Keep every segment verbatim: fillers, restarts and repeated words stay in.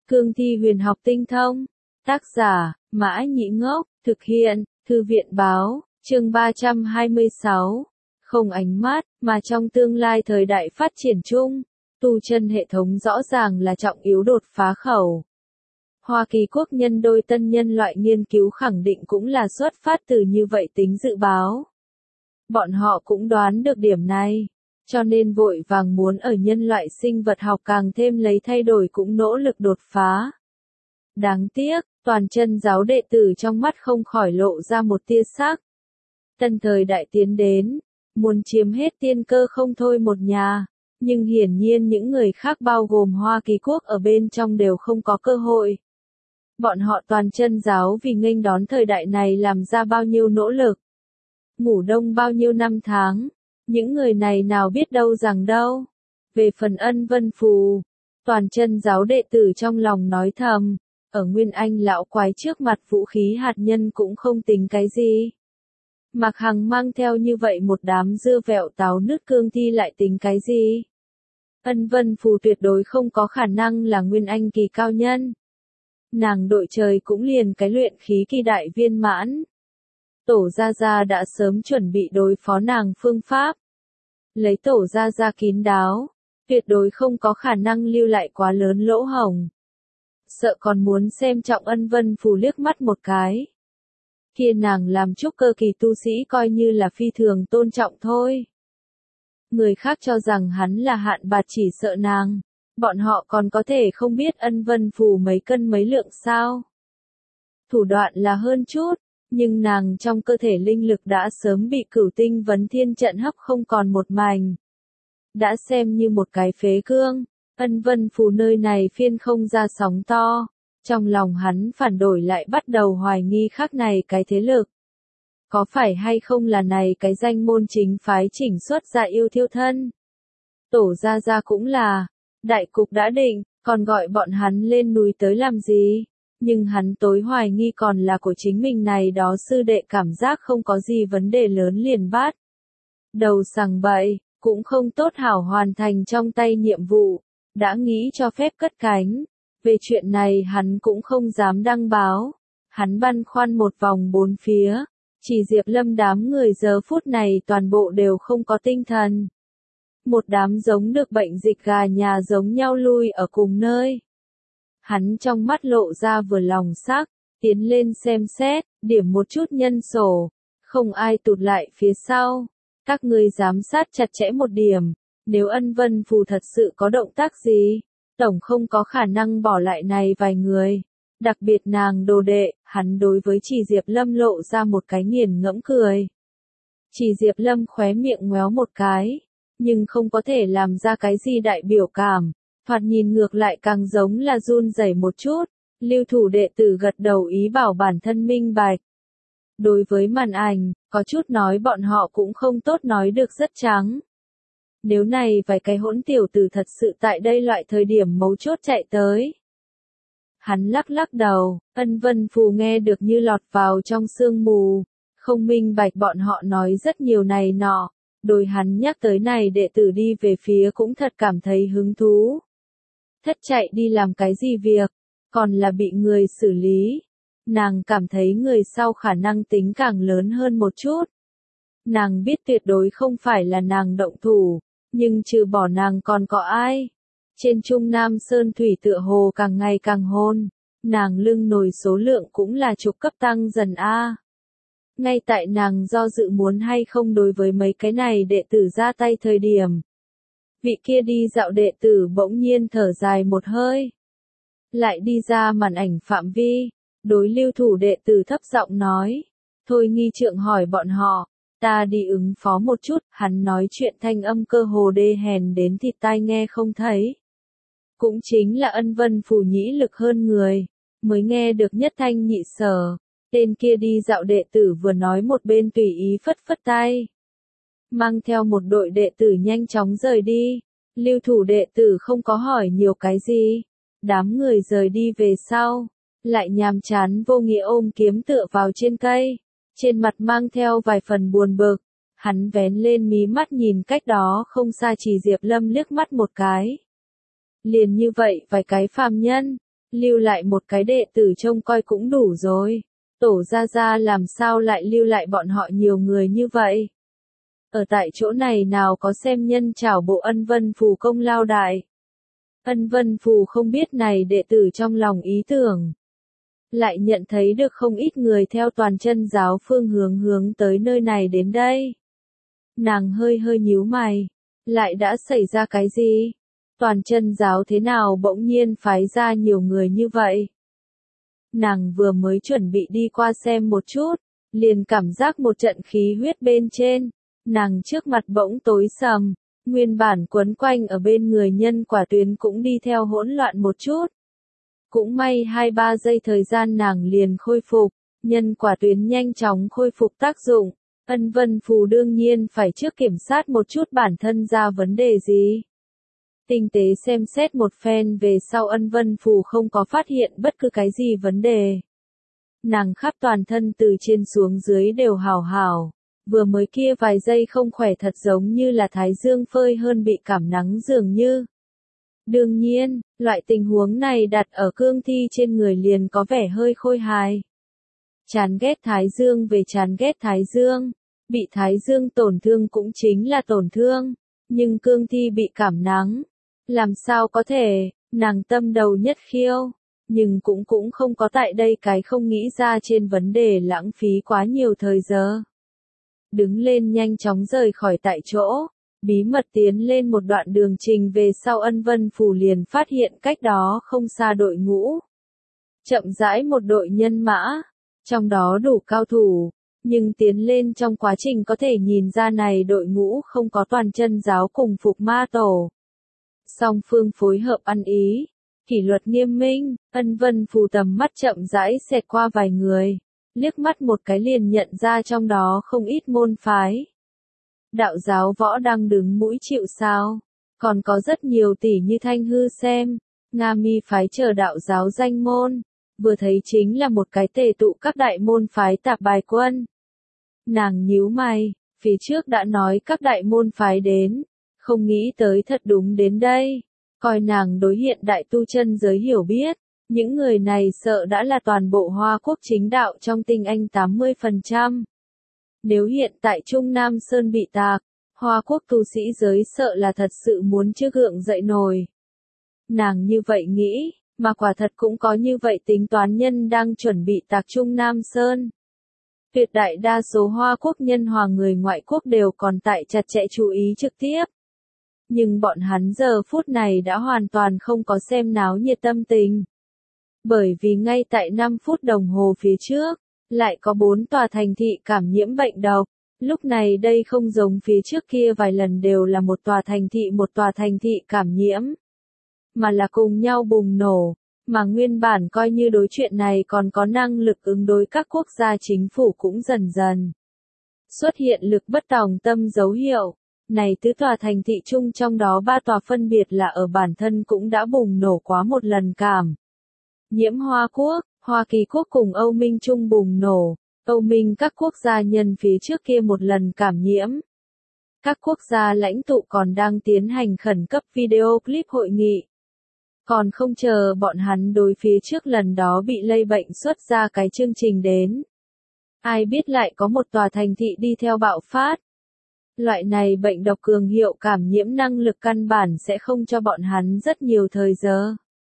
Cương thi huyền học tinh thông. Tác giả, Mã Nhĩ Ngốc, thực hiện, Thư viện báo, chương ba trăm hai mươi sáu. Không ánh mắt, mà trong tương lai thời đại phát triển chung, tu chân hệ thống rõ ràng là trọng yếu đột phá khẩu. Hoa Kỳ quốc nhân đôi tân nhân loại nghiên cứu khẳng định cũng là xuất phát từ như vậy tính dự báo. Bọn họ cũng đoán được điểm này, cho nên vội vàng muốn ở nhân loại sinh vật học càng thêm lấy thay đổi cũng nỗ lực đột phá. Đáng tiếc, toàn chân giáo đệ tử trong mắt không khỏi lộ ra một tia sắc. Tân thời đại tiến đến, muốn chiếm hết tiên cơ không thôi một nhà, nhưng hiển nhiên những người khác bao gồm Hoa Kỳ quốc ở bên trong đều không có cơ hội. Bọn họ toàn chân giáo vì nghênh đón thời đại này làm ra bao nhiêu nỗ lực, ngủ đông bao nhiêu năm tháng, những người này nào biết đâu rằng đâu. Về phần Ân Vân Phù, toàn chân giáo đệ tử trong lòng nói thầm, ở Nguyên Anh lão quái trước mặt vũ khí hạt nhân cũng không tính cái gì. Mạc Hằng mang theo như vậy một đám dưa vẹo táo nứt cương thi lại tính cái gì? Ân Vân Phù tuyệt đối không có khả năng là Nguyên Anh kỳ cao nhân. Nàng đội trời cũng liền cái luyện khí kỳ đại viên mãn. Tổ Gia Gia đã sớm chuẩn bị đối phó nàng phương pháp. Lấy Tổ Gia Gia kín đáo, tuyệt đối không có khả năng lưu lại quá lớn lỗ hổng. Sợ còn muốn xem trọng Ân Vân Phù liếc mắt một cái. Kia nàng làm trúc cơ kỳ tu sĩ coi như là phi thường tôn trọng thôi. Người khác cho rằng hắn là hạn bạt chỉ sợ nàng. Bọn họ còn có thể không biết Ân Vân Phù mấy cân mấy lượng sao. Thủ đoạn là hơn chút, nhưng nàng trong cơ thể linh lực đã sớm bị cửu tinh vấn thiên trận hấp không còn một mảnh. Đã xem như một cái phế cương, Ân Vân Phù nơi này phiên không ra sóng to. Trong lòng hắn phản đổi lại bắt đầu hoài nghi khác này cái thế lực. Có phải hay không là này cái danh môn chính phái chỉnh xuất ra yêu thiêu thân? Tổ Gia Gia cũng là, đại cục đã định, còn gọi bọn hắn lên núi tới làm gì? Nhưng hắn tối hoài nghi còn là của chính mình này đó sư đệ cảm giác không có gì vấn đề lớn liền bắt. Đầu sằng bậy, cũng không tốt hảo hoàn thành trong tay nhiệm vụ, đã nghĩ cho phép cất cánh. Về chuyện này hắn cũng không dám đăng báo, hắn băn khoăn một vòng bốn phía, chỉ Diệp Lâm đám người giờ phút này toàn bộ đều không có tinh thần. Một đám giống được bệnh dịch gà nhà giống nhau lui ở cùng nơi. Hắn trong mắt lộ ra vừa lòng sắc, tiến lên xem xét, điểm một chút nhân sổ, không ai tụt lại phía sau. Các ngươi giám sát chặt chẽ một điểm, nếu Ân Vân Phù thật sự có động tác gì, tổng không có khả năng bỏ lại này vài người. Đặc biệt nàng đồ đệ, hắn đối với Chỉ Diệp Lâm lộ ra một cái nghiền ngẫm cười. Chỉ Diệp Lâm khóe miệng ngoéo một cái, nhưng không có thể làm ra cái gì đại biểu cảm, thoạt nhìn ngược lại càng giống là run rẩy một chút. Lưu thủ đệ tử gật đầu ý bảo bản thân minh bạch. Đối với màn ảnh, có chút nói bọn họ cũng không tốt nói được rất trắng. Nếu này vài cái hỗn tiểu tử thật sự tại đây loại thời điểm mấu chốt chạy tới. Hắn lắc lắc đầu, Ân Vân Phù nghe được như lọt vào trong sương mù, không minh bạch bọn họ nói rất nhiều này nọ, đôi hắn nhắc tới này đệ tử đi về phía cũng thật cảm thấy hứng thú. Thất chạy đi làm cái gì việc, còn là bị người xử lý. Nàng cảm thấy người sau khả năng tính càng lớn hơn một chút. Nàng biết tuyệt đối không phải là nàng động thủ, nhưng trừ bỏ nàng còn có ai. Trên Trung Nam Sơn Thủy tựa hồ càng ngày càng hôn, nàng lưng nổi số lượng cũng là chục cấp tăng dần a. Ngay tại nàng do dự muốn hay không đối với mấy cái này đệ tử ra tay thời điểm. Vị kia đi dạo đệ tử bỗng nhiên thở dài một hơi. Lại đi ra màn ảnh phạm vi, đối lưu thủ đệ tử thấp giọng nói. Thôi nghi trượng hỏi bọn họ, ta đi ứng phó một chút, hắn nói chuyện thanh âm cơ hồ đê hèn đến thịt tai nghe không thấy. Cũng chính là Ân Vân Phù nhĩ lực hơn người, mới nghe được nhất thanh nhị sở. Tên kia đi dạo đệ tử vừa nói một bên tùy ý phất phất tay. Mang theo một đội đệ tử nhanh chóng rời đi. Lưu thủ đệ tử không có hỏi nhiều cái gì. Đám người rời đi về sau. Lại nhàm chán vô nghĩa ôm kiếm tựa vào trên cây. Trên mặt mang theo vài phần buồn bực. Hắn vén lên mí mắt nhìn cách đó không xa Chỉ Diệp Lâm liếc mắt một cái. Liền như vậy vài cái phàm nhân. Lưu lại một cái đệ tử trông coi cũng đủ rồi. Tổ gia gia làm sao lại lưu lại bọn họ nhiều người như vậy? Ở tại chỗ này nào có xem nhân trảo bộ Ân Vân Phù công lao đại. Ân Vân Phù không biết này đệ tử trong lòng ý tưởng. Lại nhận thấy được không ít người theo toàn chân giáo phương hướng hướng tới nơi này đến đây. Nàng hơi hơi nhíu mày. Lại đã xảy ra cái gì? Toàn chân giáo thế nào bỗng nhiên phái ra nhiều người như vậy? Nàng vừa mới chuẩn bị đi qua xem một chút, liền cảm giác một trận khí huyết bên trên. Nàng trước mặt bỗng tối sầm, nguyên bản quấn quanh ở bên người nhân quả tuyến cũng đi theo hỗn loạn một chút. Cũng may hai ba giây thời gian nàng liền khôi phục, nhân quả tuyến nhanh chóng khôi phục tác dụng. Ân Vân Phù đương nhiên phải trước kiểm soát một chút bản thân ra vấn đề gì. Tinh tế xem xét một phen về sau Ân Vân Phù không có phát hiện bất cứ cái gì vấn đề. Nàng khắp toàn thân từ trên xuống dưới đều hào hào. Vừa mới kia vài giây không khỏe thật giống như là thái dương phơi hơn bị cảm nắng dường như. Đương nhiên, loại tình huống này đặt ở cương thi trên người liền có vẻ hơi khôi hài. Chán ghét thái dương về chán ghét thái dương. Bị thái dương tổn thương cũng chính là tổn thương. Nhưng cương thi bị cảm nắng. Làm sao có thể, nàng tâm đầu nhất khiêu. Nhưng cũng cũng không có tại đây cái không nghĩ ra trên vấn đề lãng phí quá nhiều thời giờ. Đứng lên nhanh chóng rời khỏi tại chỗ, bí mật tiến lên một đoạn đường trình về sau Ân Vân Phù liền phát hiện cách đó không xa đội ngũ. Chậm rãi một đội nhân mã, trong đó đủ cao thủ, nhưng tiến lên trong quá trình có thể nhìn ra này đội ngũ không có toàn chân giáo cùng phục ma tổ. Song phương phối hợp ăn ý, kỷ luật nghiêm minh, Ân Vân Phù tầm mắt chậm rãi xẹt qua vài người. Liếc mắt một cái liền nhận ra trong đó không ít môn phái. Đạo giáo võ đang đứng mũi chịu sao. Còn có rất nhiều tỷ như Thanh Hư Xem, Nga Mi phái chờ đạo giáo danh môn. Vừa thấy chính là một cái tề tụ các đại môn phái tạp bài quân. Nàng nhíu mày, phía trước đã nói các đại môn phái đến. Không nghĩ tới thật đúng đến đây. Coi nàng đối hiện đại tu chân giới hiểu biết. Những người này sợ đã là toàn bộ Hoa Quốc chính đạo trong tinh anh tám mươi phần trăm. Nếu hiện tại Trung Nam Sơn bị tạc, Hoa Quốc tu sĩ giới sợ là thật sự muốn chưa gượng dậy nổi. Nàng như vậy nghĩ, mà quả thật cũng có như vậy tính toán nhân đang chuẩn bị tạc Trung Nam Sơn. Tuyệt đại đa số Hoa Quốc nhân hòa người ngoại quốc đều còn tại chặt chẽ chú ý trực tiếp. Nhưng bọn hắn giờ phút này đã hoàn toàn không có xem náo nhiệt tâm tình. Bởi vì ngay tại năm phút đồng hồ phía trước, lại có bốn tòa thành thị cảm nhiễm bệnh độc. Lúc này đây không giống phía trước kia vài lần đều là một tòa thành thị một tòa thành thị cảm nhiễm. Mà là cùng nhau bùng nổ. Mà nguyên bản coi như đối chuyện này còn có năng lực ứng đối các quốc gia chính phủ cũng dần dần xuất hiện lực bất tòng tâm dấu hiệu. Này tứ tòa thành thị chung trong đó ba tòa phân biệt là ở bản thân cũng đã bùng nổ quá một lần cảm nhiễm Hoa Quốc, Hoa Kỳ Quốc cùng Âu Minh chung bùng nổ, Âu Minh các quốc gia nhân phía trước kia một lần cảm nhiễm. Các quốc gia lãnh tụ còn đang tiến hành khẩn cấp video clip hội nghị. Còn không chờ bọn hắn đối phía trước lần đó bị lây bệnh xuất ra cái chương trình đến. Ai biết lại có một tòa thành thị đi theo bạo phát. Loại này bệnh độc cường hiệu cảm nhiễm năng lực căn bản sẽ không cho bọn hắn rất nhiều thời giờ.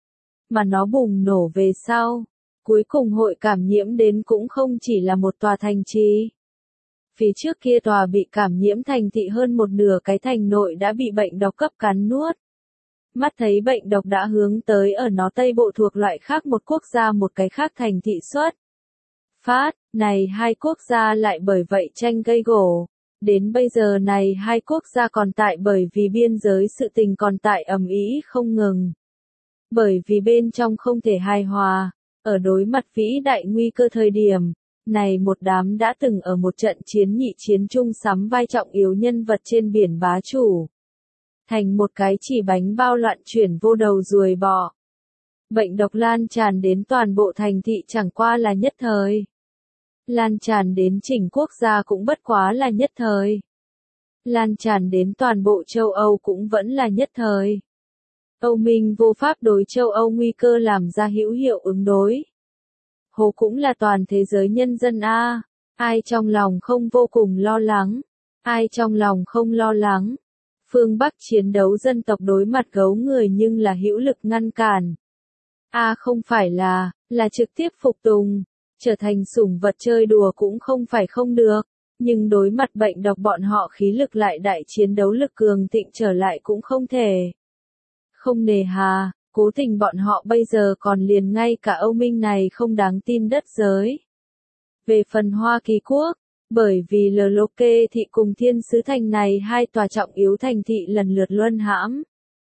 Mà nó bùng nổ về sau. Cuối cùng hội cảm nhiễm đến cũng không chỉ là một tòa thành trì. Phía trước kia tòa bị cảm nhiễm thành thị hơn một nửa cái thành nội đã bị bệnh độc cấp cắn nuốt. Mắt thấy bệnh độc đã hướng tới ở nó Tây Bộ thuộc loại khác một quốc gia một cái khác thành thị xuất. Phát, này hai quốc gia lại bởi vậy tranh gây gổ. Đến bây giờ này hai quốc gia còn tại bởi vì biên giới sự tình còn tại ầm ĩ không ngừng. Bởi vì bên trong không thể hài hòa, ở đối mặt vĩ đại nguy cơ thời điểm, này một đám đã từng ở một trận chiến nhị chiến chung sắm vai trọng yếu nhân vật trên biển bá chủ. Thành một cái chỉ bánh bao loạn chuyển vô đầu ruồi bò. Bệnh độc lan tràn đến toàn bộ thành thị chẳng qua là nhất thời. Lan tràn đến chỉnh quốc gia cũng bất quá là nhất thời. Lan tràn đến toàn bộ châu Âu cũng vẫn là nhất thời. Âu Minh vô pháp đối châu Âu nguy cơ làm ra hữu hiệu ứng đối. Hồ cũng là toàn thế giới nhân dân a, ai trong lòng không vô cùng lo lắng, ai trong lòng không lo lắng. Phương Bắc chiến đấu dân tộc đối mặt gấu người nhưng là hữu lực ngăn cản. A không phải là, là trực tiếp phục tùng, trở thành sủng vật chơi đùa cũng không phải không được, nhưng đối mặt bệnh độc bọn họ khí lực lại đại chiến đấu lực cường thịnh trở lại cũng không thể. Không nề hà, cố tình bọn họ bây giờ còn liền ngay cả Âu Minh này không đáng tin đất giới. Về phần Hoa Kỳ Quốc, bởi vì Lô Lô Kê thị cùng Thiên Sứ Thành này hai tòa trọng yếu thành thị lần lượt luân hãm.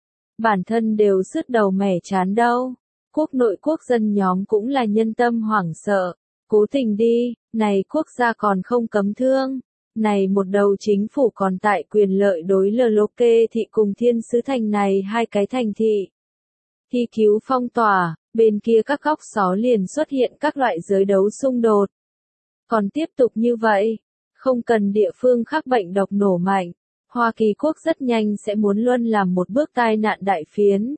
Bản thân đều sứt đầu mẻ chán đâu. Quốc nội quốc dân nhóm cũng là nhân tâm hoảng sợ. Cố tình đi, này quốc gia còn không cấm thương. Này một đầu chính phủ còn tại quyền lợi đối Lô Lô Kê thị cùng Thiên Sứ Thành này hai cái thành thị. Thi cứu phong tỏa, bên kia các góc xó liền xuất hiện các loại giới đấu xung đột. Còn tiếp tục như vậy, không cần địa phương khác bệnh độc nổ mạnh, Hoa Kỳ Quốc rất nhanh sẽ muốn luôn làm một bước tai nạn đại phiến.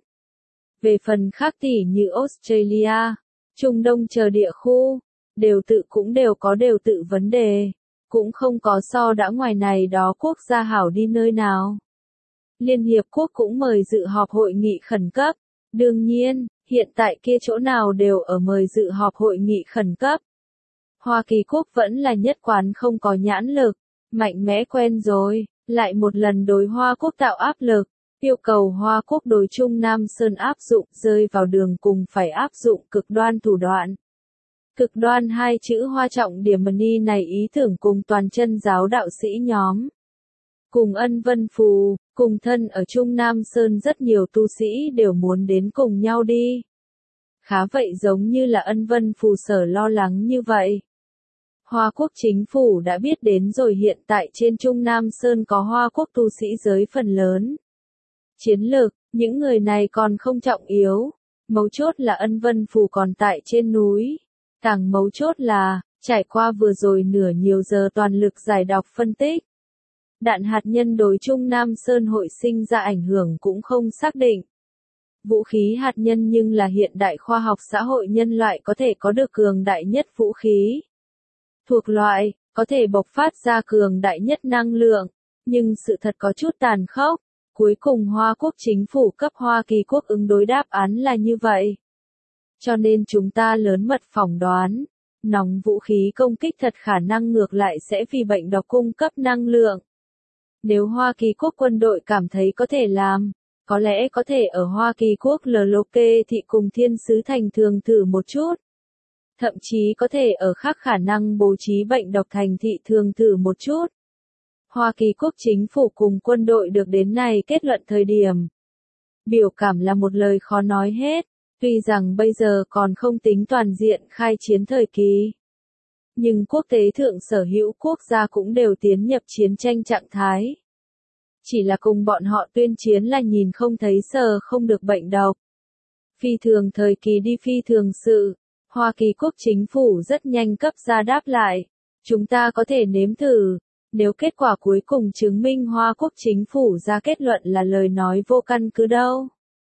Về phần khác tỉ như Australia, Trung Đông chờ địa khu, đều tự cũng đều có đều tự vấn đề, cũng không có so đã ngoài này đó quốc gia hảo đi nơi nào. Liên Hiệp Quốc cũng mời dự họp hội nghị khẩn cấp, đương nhiên, hiện tại kia chỗ nào đều ở mời dự họp hội nghị khẩn cấp. Hoa Kỳ Quốc vẫn là nhất quán không có nhãn lực, mạnh mẽ quen rồi, lại một lần đối Hoa Quốc tạo áp lực, yêu cầu Hoa Quốc đối Trung Nam Sơn áp dụng rơi vào đường cùng phải áp dụng cực đoan thủ đoạn. Cực đoan hai chữ Hoa trọng điểm ni này ý tưởng cùng toàn chân giáo đạo sĩ nhóm. Cùng Ân Vân Phù, cùng thân ở Trung Nam Sơn rất nhiều tu sĩ đều muốn đến cùng nhau đi. Khá vậy giống như là Ân Vân Phù sở lo lắng như vậy. Hoa Quốc chính phủ đã biết đến rồi hiện tại trên Trung Nam Sơn có Hoa Quốc tu sĩ giới phần lớn. Chiến lược, những người này còn không trọng yếu. Mấu chốt là Ân Vân Phù còn tại trên núi. Càng mấu chốt là, trải qua vừa rồi nửa nhiều giờ toàn lực giải đọc phân tích. Đạn hạt nhân đối Trung Nam Sơn hội sinh ra ảnh hưởng cũng không xác định. Vũ khí hạt nhân nhưng là hiện đại khoa học xã hội nhân loại có thể có được cường đại nhất vũ khí. Thuộc loại, có thể bộc phát ra cường đại nhất năng lượng, nhưng sự thật có chút tàn khốc. Cuối cùng Hoa Quốc chính phủ cấp Hoa Kỳ Quốc ứng đối đáp án là như vậy. Cho nên chúng ta lớn mật phỏng đoán, nòng vũ khí công kích thật khả năng ngược lại sẽ vì bệnh độc cung cấp năng lượng. Nếu Hoa Kỳ Quốc quân đội cảm thấy có thể làm, có lẽ có thể ở Hoa Kỳ Quốc Lô Lô Kê thị cùng Thiên Sứ Thành thường thử một chút. Thậm chí có thể ở khác khả năng bố trí bệnh độc thành thị thường thử một chút. Hoa Kỳ Quốc chính phủ cùng quân đội được đến này kết luận thời điểm. Biểu cảm là một lời khó nói hết, tuy rằng bây giờ còn không tính toàn diện khai chiến thời kỳ. Nhưng quốc tế thượng sở hữu quốc gia cũng đều tiến nhập chiến tranh trạng thái. Chỉ là cùng bọn họ tuyên chiến là nhìn không thấy sờ không được bệnh độc. Phi thường thời kỳ đi phi thường sự, Hoa Kỳ Quốc chính phủ rất nhanh cấp ra đáp lại. Chúng ta có thể nếm thử, nếu kết quả cuối cùng chứng minh Hoa Quốc chính phủ ra kết luận là lời nói vô căn cứ đâu.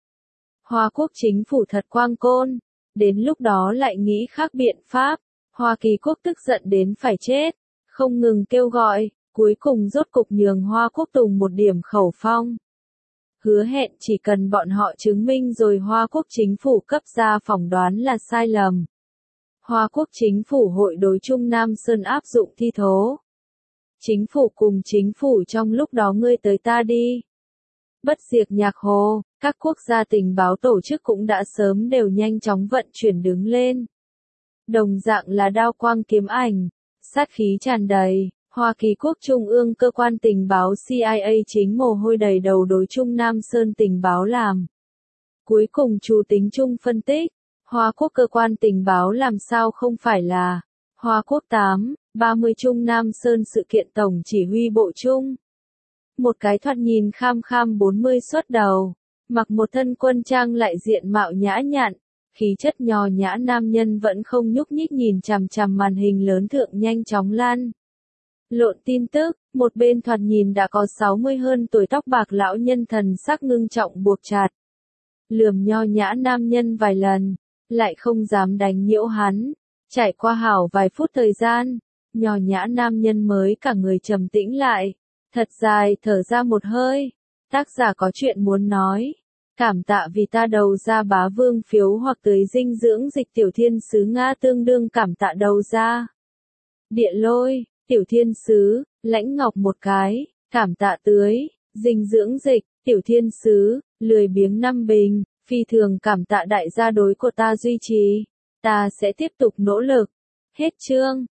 Hoa Quốc chính phủ thật quang côn, đến lúc đó lại nghĩ khác biện pháp. Hoa Kỳ Quốc tức giận đến phải chết, không ngừng kêu gọi, cuối cùng rốt cục nhường Hoa Quốc tùng một điểm khẩu phong. Hứa hẹn chỉ cần bọn họ chứng minh rồi Hoa Quốc chính phủ cấp ra phỏng đoán là sai lầm. Hoa Quốc chính phủ hội đối Trung Nam Sơn áp dụng thi thố. Chính phủ cùng chính phủ trong lúc đó ngươi tới ta đi. Bất diệt nhạc hồ, các quốc gia tình báo tổ chức cũng đã sớm đều nhanh chóng vận chuyển đứng lên. Đồng dạng là đao quang kiếm ảnh, sát khí tràn đầy, Hoa Kỳ Quốc Trung ương cơ quan tình báo C I A chính mồ hôi đầy đầu đối Trung Nam Sơn tình báo làm. Cuối cùng chủ tính chung phân tích, Hoa Quốc cơ quan tình báo làm sao không phải là Hoa Quốc tám, ba mươi Trung Nam Sơn sự kiện tổng chỉ huy bộ chung. Một cái thoạt nhìn kham kham bốn mươi xuất đầu, mặc một thân quân trang lại diện mạo nhã nhặn, khí chất nhò nhã nam nhân vẫn không nhúc nhích nhìn chằm chằm màn hình lớn thượng nhanh chóng lan. Lộn tin tức, một bên thoạt nhìn đã có sáu mươi hơn tuổi tóc bạc lão nhân thần sắc ngưng trọng buộc chặt. lườm nho nhã nam nhân vài lần, lại không dám đánh nhiễu hắn. Trải qua hảo vài phút thời gian, nho nhã nam nhân mới cả người trầm tĩnh lại, thật dài thở ra một hơi. Tác giả có chuyện muốn nói. Cảm tạ vì ta đầu ra bá vương phiếu hoặc tưới dinh dưỡng dịch tiểu thiên sứ Nga tương đương cảm tạ đầu ra. Địa lôi, tiểu thiên sứ, lãnh ngọc một cái, cảm tạ tưới, dinh dưỡng dịch, tiểu thiên sứ, lười biếng năm bình, phi thường cảm tạ đại gia đối của ta duy trì. Ta sẽ tiếp tục nỗ lực. Hết chương.